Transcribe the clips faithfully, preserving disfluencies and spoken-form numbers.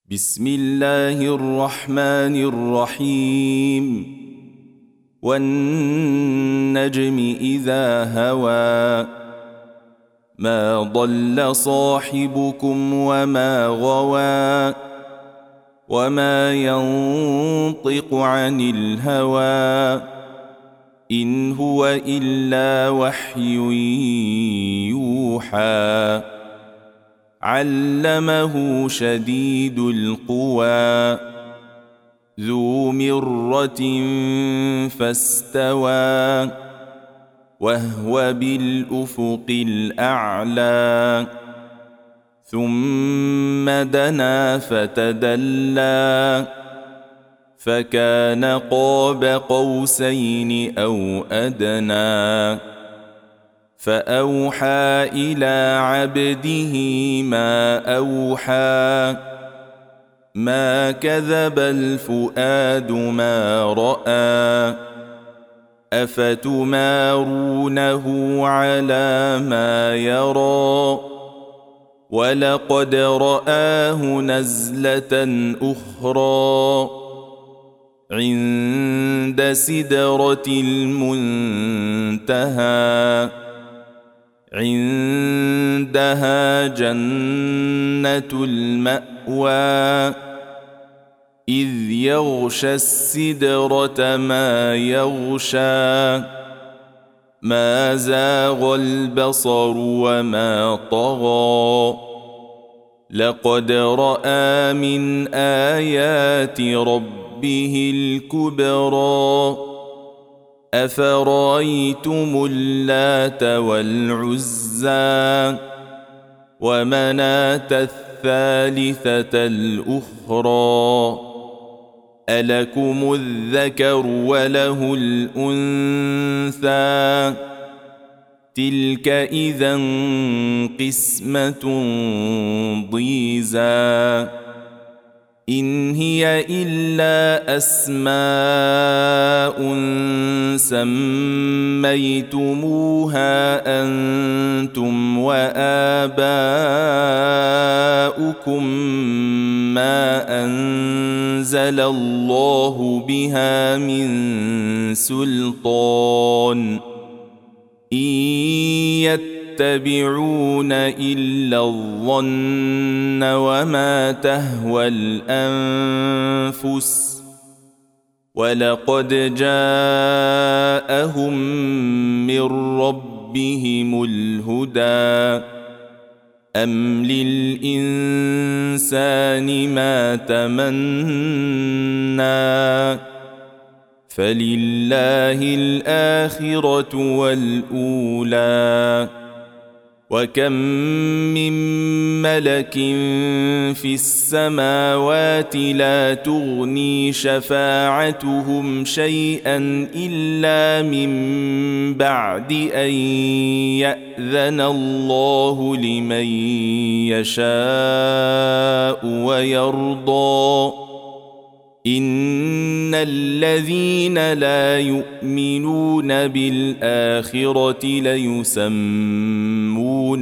بسم الله الرحمن الرحيم والنجم إذا هوى ما ضل صاحبكم وما غوى وما ينطق عن الهوى إن هو إلا وحي يوحى علمه شديد القوى ذو مرة فاستوى وهو بالأفق الأعلى ثم دنا فتدلى فكان قاب قوسين أو أدنى فأوحى إلى عبده ما أوحى ما كذب الفؤاد ما رأى أفتمارونه على ما يرى ولقد رآه نزلة أخرى عند سدرة المنتهى عندها جنة المأوى إذ يغشى السدرة ما يغشى ما زاغ البصر وما طغى لقد رأى من آيات ربه الكبرى أفرأيتم اللات والعزى ومناة الثالثة الأخرى ألكم الذكر وله الأنثى تلك إذا قسمة ضيزى إن هي إلا أسماء سميتموها أنتم وآباؤكم ما أنزل الله بها من سلطان إن يتبعون إلا الظن وما تهوى الأنفس ولقد جاءهم من ربهم الهدى أم للإنسان ما تمنى فلله الآخرة والأولى وكم من ملك في السماوات لا تغني شفاعتهم شيئا إلا من بعد أن يأذن الله لمن يشاء ويرضى إن الذين لا يؤمنون بالآخرة ليسمون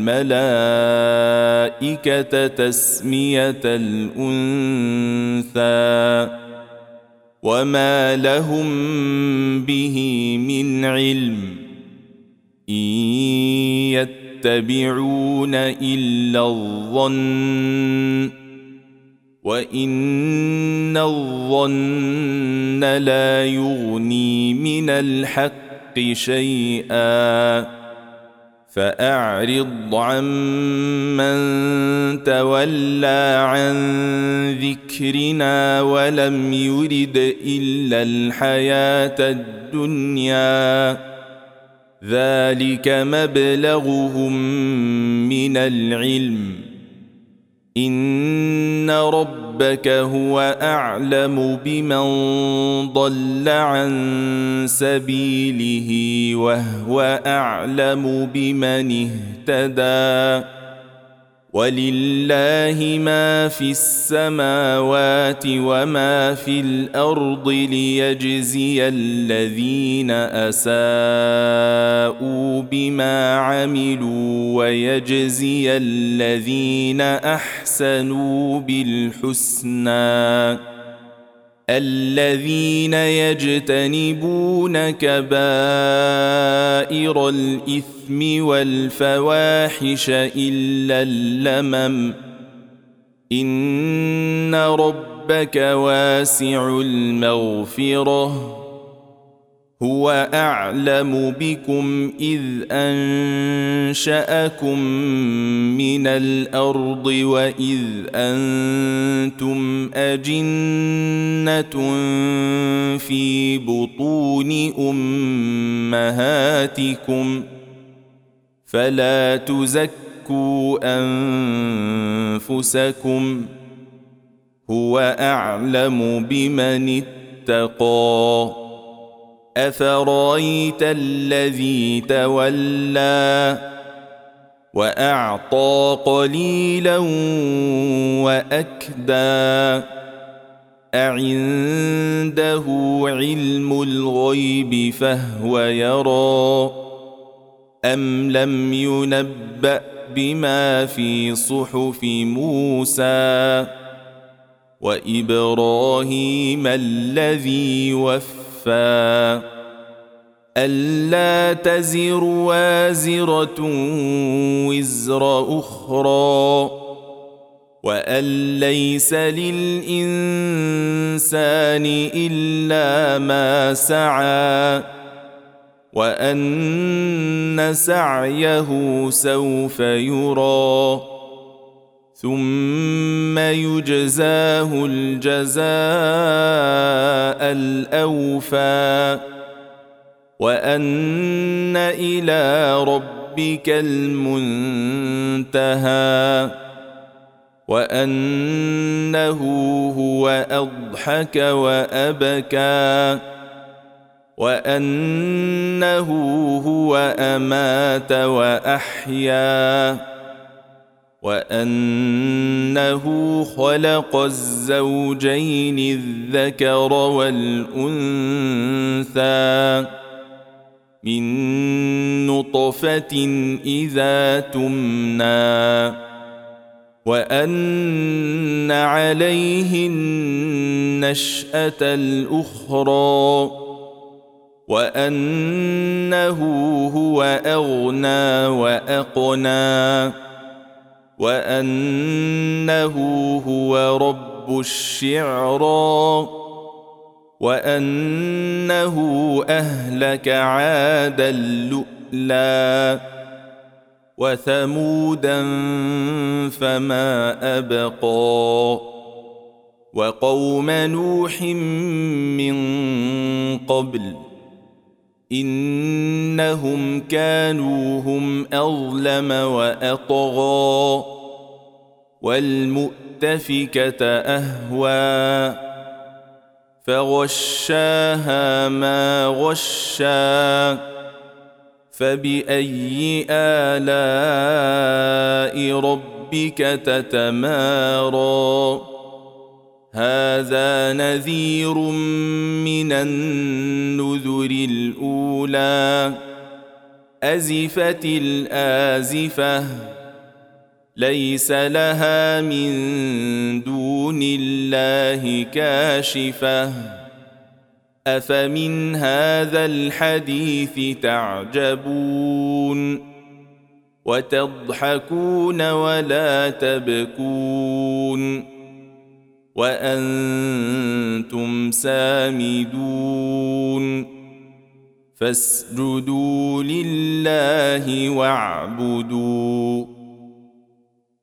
الملائكة تسمية الأنثى وما لهم به من علم إن يتبعون إلا الظن وإن الظن لا يغني من الحق شيئا فأعرض عمن تولى عن ذكرنا ولم يرد إلا الحياة الدنيا ذلك مبلغهم من العلم إن ربك هو أعلم بمن ضل عن سبيله وهو أعلم بمن اهتدى ولله ما في السماوات وما في الأرض ليجزي الذين أساءوا بما عملوا ويجزي الذين أحسنوا بالحسنى الذين يجتنبون كبائر الإثم والفواحش إلا اللمم إن ربك واسع المغفرة هو أعلم بكم إذ أنشأكم من الأرض وإذ أنتم أجنة في بطون أمهاتكم فلا تزكوا أنفسكم هو أعلم بمن اتقى أفرأيت الذي تولى وأعطى قليلا وأكدى أعنده علم الغيب فهو يرى أم لم ينبأ بما في صحف موسى وإبراهيم الذي وفى ألا تزر وازرة وزر أخرى وأن ليس للإنسان إلا ما سعى وأن سعيه سوف يرى ثم يجزاه الجزاء الأوفى وأن إلى ربك المنتهى وأنه هو أضحك وأبكى وأنه هو أمات وأحيا وأنه خلق الزوجين الذكر والأنثى من نطفة إذا تمنى وأن عليه النشأة الأخرى وأنه هو أغنى وأقنى وأنه هو رب الشعرى وأنه أهلك عادا اللؤلؤ وثمودا فما أبقى وقوم نوح من قبل إنهم كانوا هم أظلم وأطغى والمؤتفكة أهوى فغشاها ما غشا فبأي آلاء ربك تتمارى هذا نذير من النذر الأولى أزفت الآزفة ليس لها من دون الله كاشفة أفمن هذا الحديث تعجبون وتضحكون ولا تبكون وأنتم سامدون فاسجدوا لله واعبدوا